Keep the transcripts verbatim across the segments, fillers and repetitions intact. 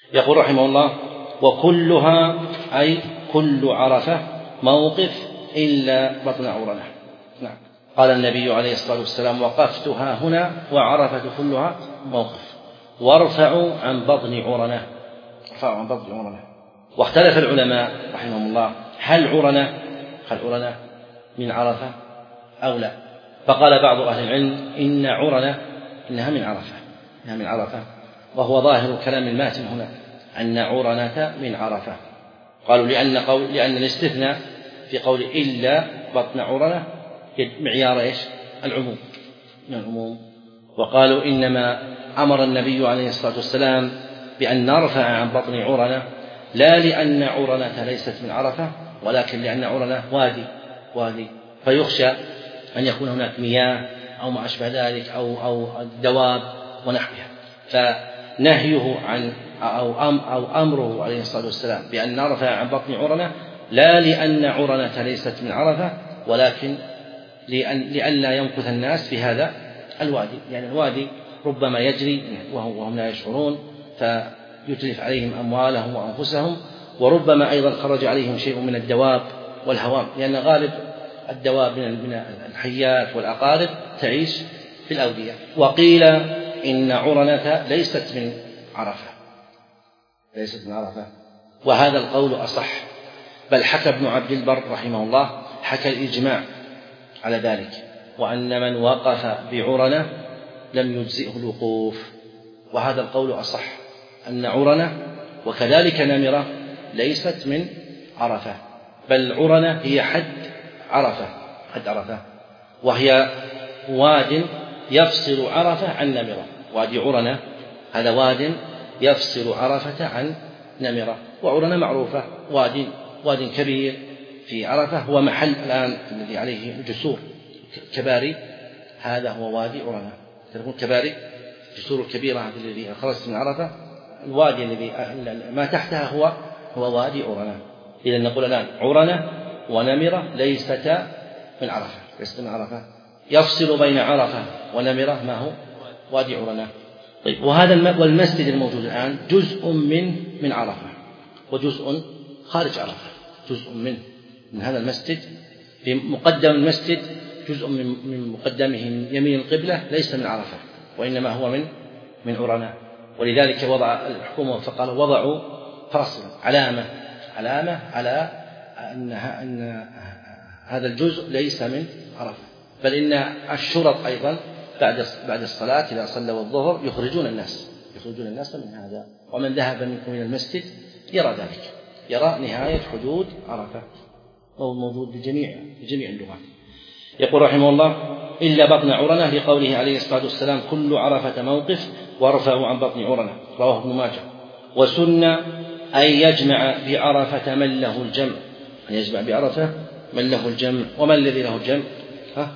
يقول رحمه الله: وكلها أي كل عرفة موقف إلا بطن عرنة. نعم. قال النبي عليه الصلاة والسلام: وقفتها هنا وعرفة كلها موقف، وارفعوا عن بطن عرنة. ارفعوا عن بطن عرنة. واختلف العلماء رحمهم الله: هل عرنة هل عرنة من عرفة أو لا؟ فقال بعض أهل العلم: إن عرنة إنها من عرفة إنها من عرفة وهو ظاهر كلام الماتن هنا أن عرنة من عرفة. قالوا لأن قول لأن الاستثناء في قول إلا بطن عرنة معيار إيش؟ العموم من العموم. وقالوا إنما أمر النبي عليه الصلاة والسلام بأن نرفع عن بطن عرنة لا لأن عرنة ليست من عرفة، ولكن لأن عرنة وادي وادي فيخشى أن يكون هناك مياه أو ما أشبه ذلك أو أو دواب ونحوها، فنهيه عن أو أم أو أمره عليه الصلاة والسلام بأن نرفع عن بطن عرنة لا لأن عرنة ليست من عرفة، ولكن لأن لئلا يمكث الناس في هذا الوادي، يعني الوادي ربما يجري وهم لا يشعرون فيتلف عليهم أموالهم وأنفسهم، وربما أيضا خرج عليهم شيء من الدواب والهوام، لأن غالب الدواب من الحيات والعقارب تعيش في الأودية. وقيل إن عرنة ليست من عرفة ليست من عرفة وهذا القول أصح، بل حكى ابن عبد البر رحمه الله حكى الإجماع على ذلك، وأن من وقف بعرنة لم يجزئه الوقوف، وهذا القول أصح، أن عرنة وكذلك نمرة ليست من عرفة، بل عرنة هي حد عرفة حد عرفة وهي واد يفصل عرفة عن نمرة. وادي عرنة هذا واد يفصل عرفة عن نمرة، وعرنة معروفة واد واد كبير في عرفة، هو محل الآن الذي عليه جسور كباري، هذا هو وادي عرنة. تكون كباري جسور الكبيرة الذي خرجت من عرفة، الوادي الذي ما تحتها هو هو وادي عرنة. إذا نقول الآن عرنة ونمرة ليستا من عرفة ليست من عرفة يفصل بين عرفة ونمرة ما هو وادي عرنة. طيب، وهذا والمسجد الموجود الآن جزء من من عرفة وجزء خارج عرفة، جزء من من هذا المسجد في مقدم المسجد، جزء من من مقدمه يمين القبلة ليس من عرفة وإنما هو من من عرنة. ولذلك وضع الحكومة فقال وضعوا فاصلا علامة علامة على أن أن هذا الجزء ليس من عرفة، بل إن الشرط أيضا بعد بعد الصلاة إذا صلوا الظهر يخرجون الناس يخرجون الناس من هذا، ومن ذهب منكم إلى المسجد يرى ذلك، يرى نهاية حدود عرفة، وهو موجود بجميع بجميع اللغات. يقول رحمه الله: إلا بطن عرنة، لقوله عليه الصلاة والسلام: كل عرفة موقف وارفعوا عن بطن عرنة، رواه ابن ماجه. وسن أن يجمع بعرفة من له الجمع أن يجمع بعرفة من له الجمع. ومن الذي له الجمع؟ ها؟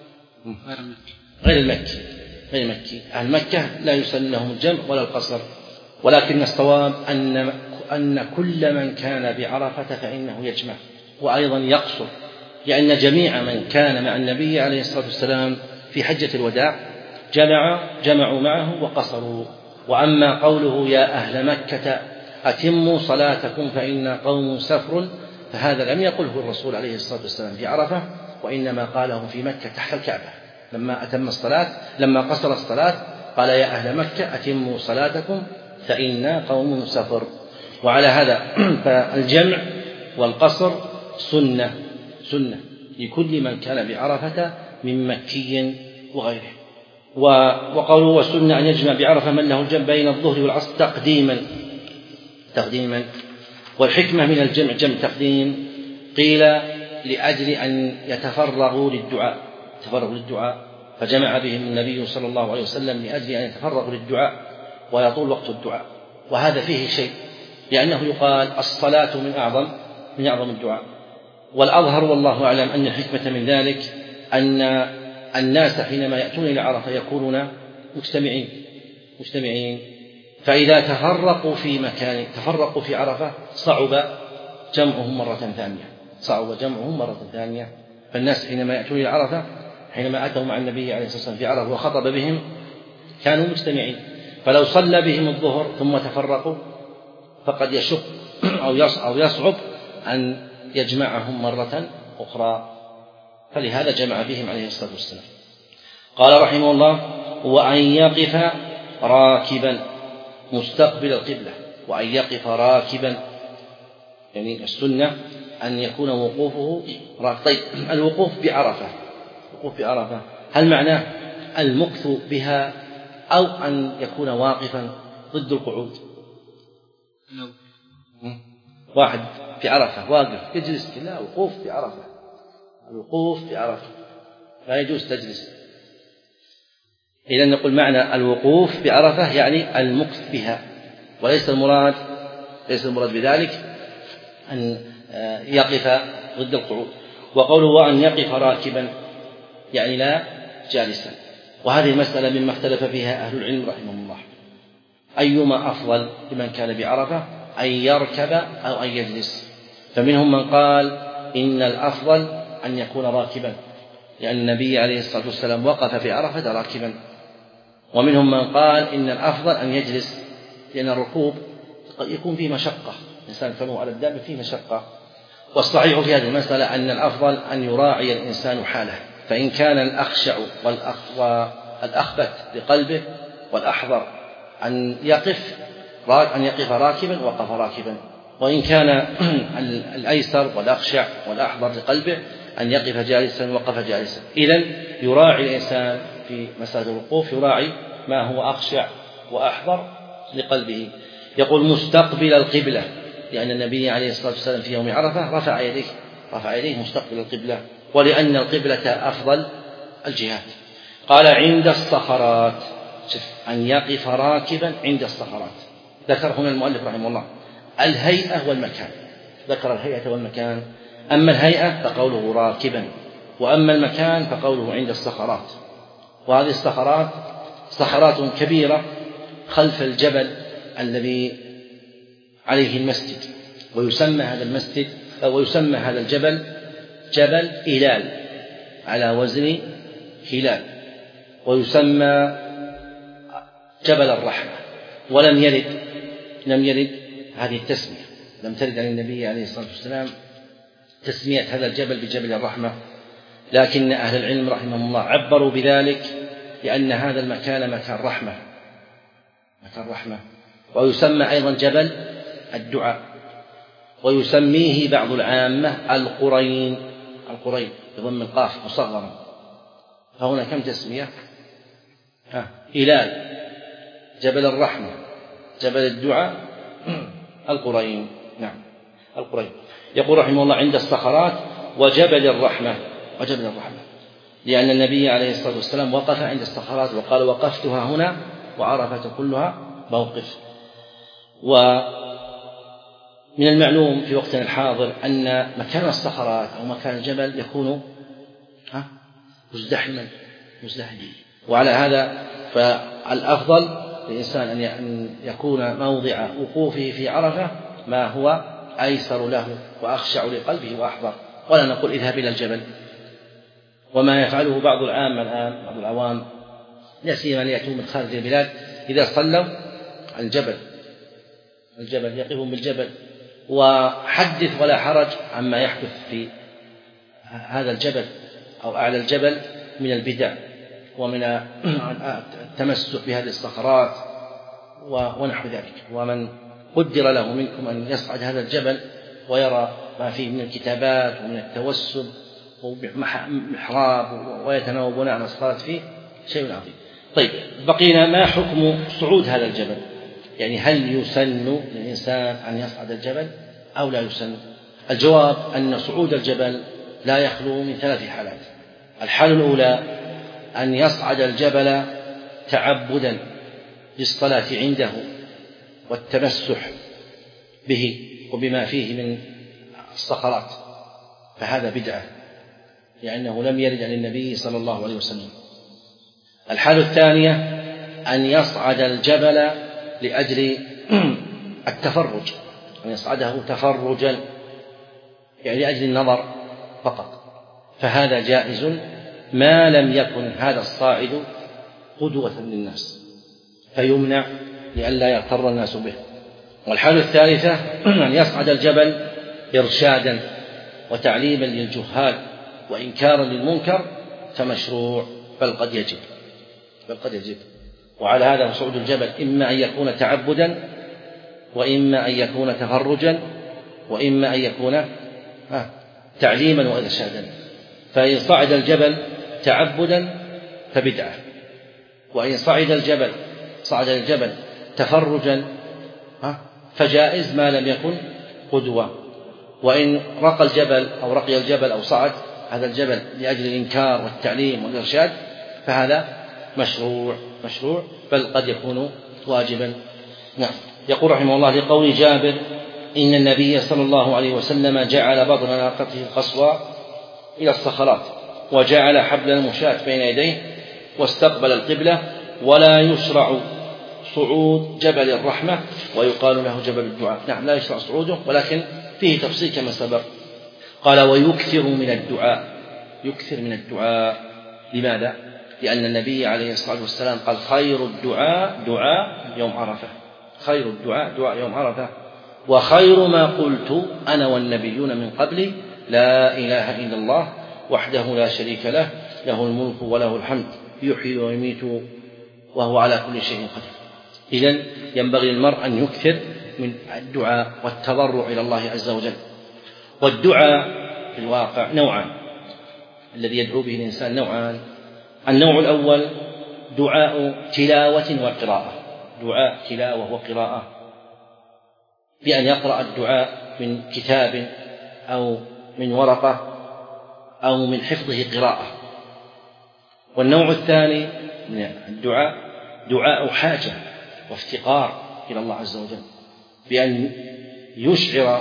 غير المكي غير المكي أهل مكة لا يسن لهم الجمع ولا القصر، ولكن الصواب أن أن كل من كان بعرفة فإنه يجمع وأيضا يقصر، لأن جميع من كان مع النبي عليه الصلاة والسلام في حجة الوداع جمع جمعوا معه وقصروا. وأما قوله يا أهل مكة أتموا صلاتكم فإن قوم سفر، فهذا لم يقله الرسول عليه الصلاة والسلام في عرفة، وإنما قاله في مكة تحت الكعبة لما أتم الصلاة لما قصر الصلاة قال يا أهل مكة أتموا صلاتكم فإن قوم سفر. وعلى هذا فالجمع والقصر سنة سنة لكل من كان بعرفة من مكي وغيره. وقوله والسنة أن يجمع بعرفة من له الجمع بين الظهر والعصر تقديما تقديما والحكمة من الجمع جمع تقديم، قيل لأجل أن يتفرغوا للدعاء تفرغوا للدعاء فجمع بهم النبي صلى الله عليه وسلم لأجل أن يتفرغوا للدعاء ويطول وقت الدعاء، وهذا فيه شيء، لأنه يقال الصلاة من أعظم من أعظم الدعاء. والأظهر والله أعلم أن الحكمة من ذلك أن الناس حينما يأتون إلى عرفة يكونون مجتمعين مجتمعين فإذا تفرقوا في مكان تفرقوا في عرفة صعب جمعهم مرة ثانية صعب جمعهم مرة ثانية فالناس حينما يأتون إلى عرفة حينما أتوا مع النبي عليه الصلاة والسلام في عرفة وخطب بهم كانوا مجتمعين، فلو صلى بهم الظهر ثم تفرقوا فقد يشق أو يصعب أن يجمعهم مرة أخرى، فلهذا جمع بهم عليه الصلاة والسلام. قال رحمه الله: وأن يقف راكبا مستقبل القبلة. وأن يقف راكبا يعني السنة أن يكون وقوفه راكب. طيب، الوقوف بعرفة، الوقوف بعرفة هل معناه المكث بها أو أن يكون واقفا ضد القعود؟ واحد في عرفة واقف يجلس، لا، وقوف في عرفة، الوقوف في عرفة لا يجوز تجلس. إذن نقول معنى الوقوف بعرفة يعني المكث بها، وليس المراد ليس المراد بذلك أن يقف ضد القعود. وقوله وأن يقف راكبا يعني لا جالسا. وهذه المسألة مما اختلف فيها أهل العلم رحمهم الله، أيما أفضل لمن كان بعرفة، أن يركب أو أن يجلس. فمنهم من قال إن الأفضل أن يكون راكبا، لأن النبي عليه الصلاة والسلام وقف في عرفة راكبا. ومنهم من قال إن الأفضل أن يجلس، لأن الركوب قد يكون فيه مشقة، الإنسان فمه على الدابة فيه مشقة. والصحيح في هذه المسألة أن الأفضل أن يراعي الإنسان حاله، فإن كان الأخشع والأخبت لقلبه والأحضر أن يقف أن يقف راكبا وقف راكبا، وإن كان الأيسر والأخشع والأحضر لقلبه أن يقف جالسا وقف جالسا. إذن يراعي الإنسان في مسألة الوقوف، يراعي ما هو أخشع وأحضر لقلبه. يقول مستقبل القبلة، لأن النبي عليه الصلاة والسلام في يوم عرفة رفع يديه رفع يديه مستقبل القبلة، ولأن القبلة أفضل الجهات. قال عند الصخرات، أن يقف راكبا عند الصخرات. ذكر هنا المؤلف رحمه الله الهيئة والمكان، ذكر الهيئة والمكان. أما الهيئة فقوله راكبا، وأما المكان فقوله عند الصخرات. وهذه الصخرات صخرات كبيرة خلف الجبل الذي عليه المسجد، ويسمى هذا المسجد أو يسمى هذا الجبل جبل هلال على وزن هلال، ويسمى جبل الرحمة. ولم يرد لم يرد هذه التسمية، لم ترد عن النبي عليه الصلاة والسلام تسمية هذا الجبل بجبل الرحمة، لكن أهل العلم رحمهم الله عبروا بذلك لأن هذا المكان مكان رحمة مكان رحمة. ويسمى أيضا جبل الدعاء، ويسميه بعض العامة القرين القرين بضم القاف مصغرا. فهنا كم تسمية؟ ها هلال، جبل الرحمة، جبل الدعاء، القرين. نعم القرين. يقول رحمه الله عند الصخرات وجبل الرحمة وجبل الرحمة، لأن النبي عليه الصلاة والسلام وقف عند الصخرات وقال وقفتها هنا وعرفة كلها موقف. ومن المعلوم في وقتنا الحاضر أن مكان الصخرات أو مكان الجبل يكون مزدحما مزدحما وعلى هذا فالأفضل للإنسان أن يكون موضع وقوفه في عرفة ما هو أيسر له وأخشع لقلبه وأحضر، ولا نقول اذهب إلى الجبل. وما يفعله بعض العامة الآن، بعض العوام لا سيما اللي يأتون من خارج البلاد، إذا صلوا الجبل الجبل يقفون بالجبل. وحدث ولا حرج عما يحدث في هذا الجبل أو أعلى الجبل من البدع ومن التمسك بهذه الصخرات ونحو ذلك. ومن قدر له منكم أن يصعد هذا الجبل ويرى ما فيه من الكتابات ومن التوسل ومحراب ويتناوبون على الصلاة فيه شيء عظيم. طيب، بقينا ما حكم صعود هذا الجبل؟ يعني هل يسن للإنسان أن يصعد الجبل أو لا يسن؟ الجواب أن صعود الجبل لا يخلو من ثلاث حالات. الحالة الأولى أن يصعد الجبل تعبدا للصلاة عنده والتمسح به وبما فيه من الصخرات، فهذا بدعة لأنه لم يرد عن النبي صلى الله عليه وسلم. الحالة الثانية أن يصعد الجبل لأجل التفرج، أن يصعده تفرجا يعني لأجل النظر فقط، فهذا جائز ما لم يكن هذا الصاعد قدوة للناس فيمنع لئلا يغتر الناس به. والحالة الثالثة أن يصعد الجبل إرشادا وتعليما للجهال وإنكارا للمنكر فمشروع، بل قد يجب بل قد يجب وعلى هذا صعود الجبل إما أن يكون تعبدا، وإما أن يكون تفرجا، وإما أن يكون تعليما وإرشادا. فإن صعد الجبل تعبدا فبدعة، وإن صعد الجبل صعد الجبل تفرجا فجائز ما لم يكن قدوة. وإن رقى الجبل أو رقي الجبل أو صعد هذا الجبل لأجل الإنكار والتعليم والإرشاد فهذا مشروع مشروع بل قد يكون واجبا. نعم. يقول رحمه الله لقول جابر إن النبي صلى الله عليه وسلم جعل بطن ناقته القصوى إلى الصخرات وجعل حبل المشاة بين يديه واستقبل القبلة، ولا يشرع صعود جبل الرحمة ويقال له جبل الدعاء. نعم، لا يشرع صعوده، ولكن فيه تفصيل كما سبق. قال ويكثر من الدعاء، يكثر من الدعاء. لماذا؟ لأن النبي عليه الصلاة والسلام قال خير الدعاء دعاء يوم عرفة، خير الدعاء دعاء يوم عرفة، وخير ما قلت أنا والنبيون من قبلي لا إله إلا الله وحده لا شريك له له الملك وله الحمد يحيي ويميت وهو على كل شيء قدير. إذن ينبغي للمرء أن يكثر من الدعاء والتضرع إلى الله عز وجل. والدعاء في الواقع نوعان، الذي يدعو به الإنسان نوعان. النوع الأول دعاء تلاوة وقراءة، دعاء تلاوة وقراءة بأن يقرأ الدعاء من كتاب أو من ورقة أو من حفظه قراءة. والنوع الثاني من الدعاء دعاء حاجة وافتقار إلى الله عز وجل، بأن يشعر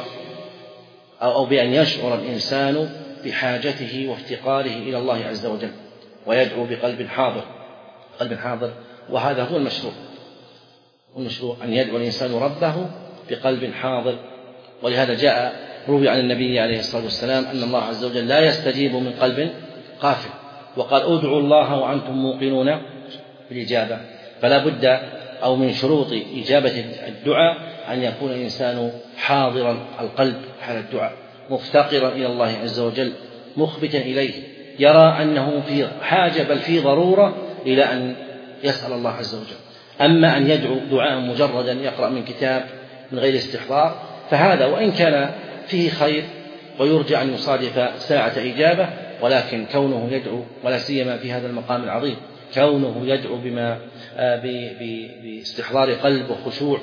أو بأن يشعر الإنسان بحاجته وافتقاره إلى الله عز وجل ويدعو بقلب حاضر، قلب حاضر. وهذا هو المشروع، المشروع أن يدعو الإنسان ربه بقلب حاضر. ولهذا جاء روي عن النبي عليه الصلاة والسلام أن الله عز وجل لا يستجيب من قلب غافل، وقال ادعوا الله وأنتم موقنون بالإجابة. فلا بد أو من شروط إجابة الدعاء أن يكون الإنسان حاضرا القلب حال الدعاء، مفتقرا إلى الله عز وجل، مخبتا إليه، يرى أنه في حاجة بل في ضرورة إلى أن يسأل الله عز وجل. أما أن يدعو دعاء مجردا يقرأ من كتاب من غير استحضار فهذا وإن كان فيه خير ويرجى أن يصادف ساعة إجابة، ولكن كونه يدعو ولا سيما في هذا المقام العظيم كونه يدعو بما باستحضار قلب وخشوع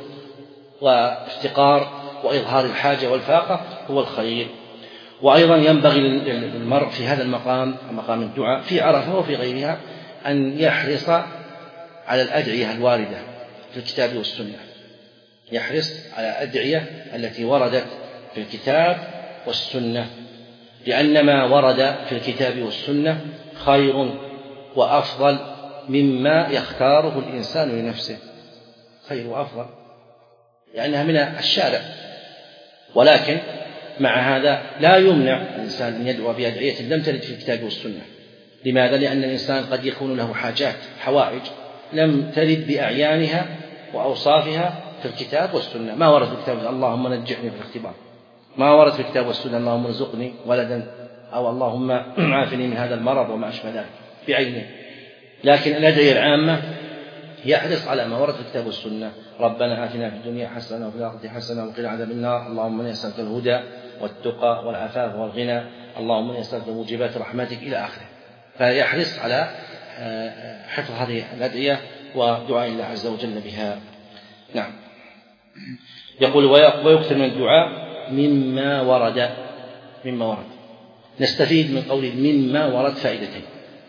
وافتقار وإظهار الحاجة والفاقة هو الخير. وأيضا ينبغي للمرء في هذا المقام مقام الدعاء في عرفة وفي غيرها أن يحرص على الأدعية الواردة في الكتاب والسنة، يحرص على الأدعية التي وردت في الكتاب والسنة، لأن ما ورد في الكتاب والسنة خير وأفضل مما يختاره الإنسان لنفسه، خير وأفضل لأنها من الشارع. ولكن مع هذا لا يمنع الإنسان أن يدعو بأدعية لم ترد في الكتاب والسنة. لماذا؟ لأن الإنسان قد يكون له حاجات حوائج لم ترد بأعيانها وأوصافها في الكتاب والسنة. ما ورد في الكتاب اللهم نجحني في الاختبار، ما ورد في الكتاب والسنة اللهم ارزقني ولدا أو اللهم عافني من هذا المرض وما أشبه ذلك بعينه. لكن الأدعية العامة يحرص على ما ورد في الكتاب والسنة، ربنا آتنا في الدنيا حسنة وفي الآخرة حسنة وقنا عذاب النار، اللهم إني أسألك الهدى والتقى والعفاف والغنى، اللهم إني أسألك موجبات رحمتك إلى آخره. فيحرص على حفظ هذه الأدعية ودعاء الله عز وجل بها. نعم. يقول ويكثر من الدعاء مما ورد، مما ورد نستفيد من قوله مما ورد فائدتين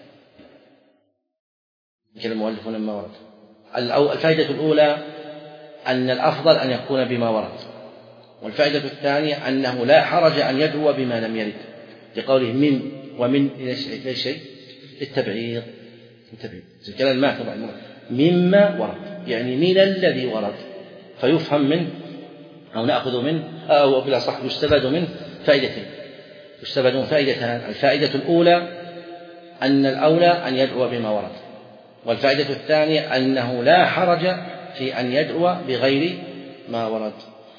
كلام المؤلف مما ورد. الفائدة الأولى أن الأفضل أن يكون بما ورد، والفائدة الثانية أنه لا حرج أن يدعو بما لم يرد، لقوله من ومن إلى شيء للتبعيض، التبعيض الكلام ما تبع مما ورد يعني من الذي ورد، فيفهم منه أو نأخذ منه أو بلا صح يستفاد منه فائدتين، يستفاد من فائدتان. الفائدة الأولى أن الأولى أن يدعو بما ورد، والفائدة الثانية أنه لا حرج في أن يدعو بغير ما ورد.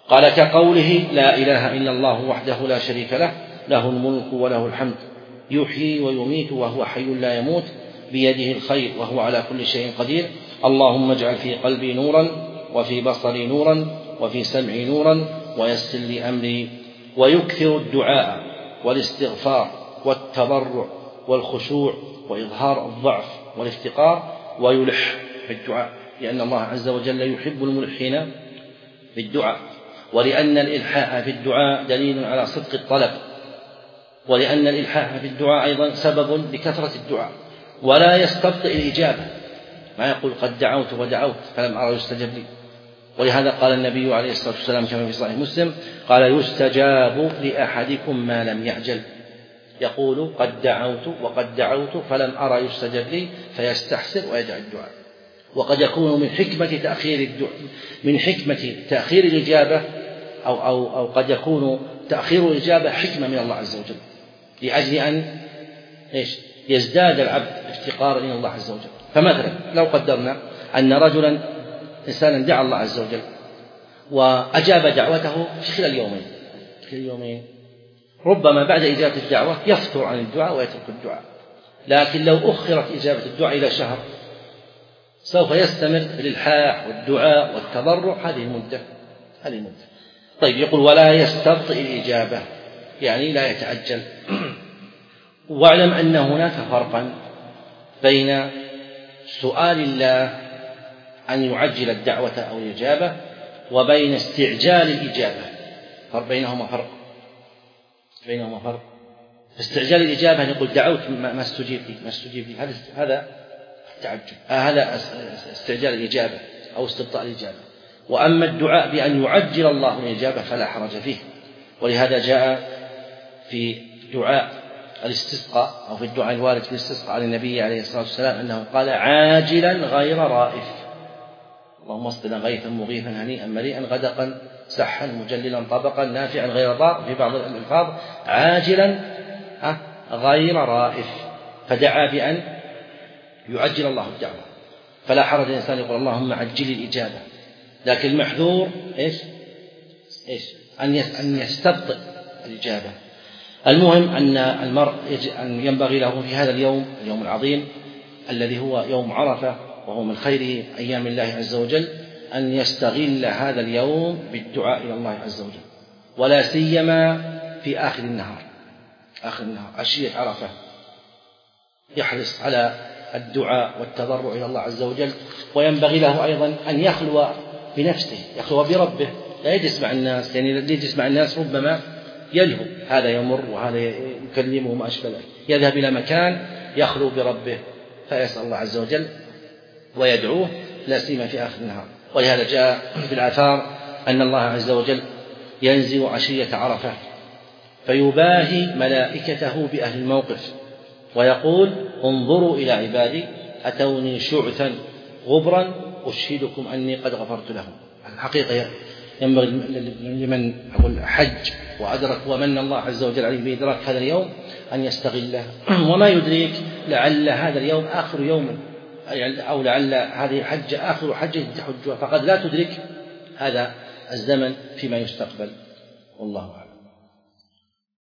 قال كقوله لا إله إلا الله وحده لا شريك له له الملك وله الحمد يحيي ويميت وهو حي لا يموت بيده الخير وهو على كل شيء قدير اللهم اجعل في قلبي نورا وفي بصري نورا وفي سمعي نورا ويسر لي أمري. ويكثر الدعاء والاستغفار والتضرع والخشوع وإظهار الضعف والافتقار ويلح في الدعاء لأن الله عز وجل يحب الملحين في الدعاء ولأن الإلحاح في الدعاء دليل على صدق الطلب ولأن الإلحاح في الدعاء أيضا سبب لكثرة الدعاء ولا يستبطئ الإجابة ما يقول قد دعوت ودعوت فلم أرى يستجب لي. ولهذا قال النبي عليه الصلاة والسلام كما في صحيح مسلم قال يستجاب لأحدكم ما لم يعجل يقول قد دعوت وقد دعوت فلم أرى يستجب لي فيستحسر ويدع الدعاء. وقد يكون من حكمة تأخير الدعاء من حكمة تأخير الإجابة أو, أو, أو قد يكون تأخير الإجابة حكمة من الله عز وجل لأجل أن إيش يزداد العبد افتقارا إلى الله عز وجل. فمثلا لو قدرنا أن رجلا إنسانا دعا الله عز وجل وأجاب دعوته في خلال يومين في اليومين ربما بعد إجابة الدعوة يفتر عن الدعاء ويترك الدعاء لكن لو أخرت إجابة الدعاء إلى شهر سوف يستمر الإلحاح والدعاء والتضرع هذه المدة هذه المدة. طيب يقول ولا يستبطئ الإجابة يعني لا يتعجل. واعلم أن هناك فرقا بين سؤال الله أن يعجل الدعوة أو الإجابة وبين استعجال الإجابة فرق بينهما فرق بينهما فرق. استعجال الإجابة أن يقول دعوت ما استجيب لي ما استجيب لي هذا هذا تعجل هذا استعجال الإجابة أو استبطاء الإجابة. وأما الدعاء بأن يعجل الله الإجابة فلا حرج فيه. ولهذا جاء في دعاء الاستسقاء أو في الدعاء الوارد في الاستسقاء على النبي عليه الصلاة والسلام أنه قال عاجلا غير رائف اللهم اسقنا غيثا مغيثا هنيئا مريئا غدقا سحا مجللا طبقا نافعا غير ضار في بعض الألفاظ عاجلا غير رائف فدعا بأن يعجل الله الدعوة. فلا حرج الإنسان يقول اللهم عجل الإجابة لكن المحذور إيش إيش أن يستبطئ الإجابة. المهم أن المرء أن ينبغي له في هذا اليوم اليوم العظيم الذي هو يوم عرفة وهو من خير أيام الله عز وجل أن يستغل هذا اليوم بالدعاء إلى الله عز وجل ولا سيما في آخر النهار آخر النهار عشية عرفة يحرص على الدعاء والتضرع إلى الله عز وجل. وينبغي له أيضا أن يخلو بنفسه يخلو بربه لا يجلس مع الناس يعني يجلس مع الناس ربما يلهو هذا يمر وهذا يكلمه ما أشبه ذلك يذهب إلى مكان يخلو بربه فيسأل الله عز وجل ويدعوه لا سيما في آخر النهار. ولهذا جاء في الآثار أن الله عز وجل ينزل عشية عرفة فيباهي ملائكته بأهل الموقف ويقول انظروا إلى عبادي أتوني شعثا غبرا أشهدكم أني قد غفرت لهم. الحقيقة ينبغي لمن أقول حج وأدرك ومن الله عز وجل عليه بإدراك هذا اليوم أن يستغله وما يدريك لعل هذا اليوم آخر يوم أو لعل هذه الحجة آخر حجة تحجها فقد لا تدرك هذا الزمن فيما يستقبل والله أعلم.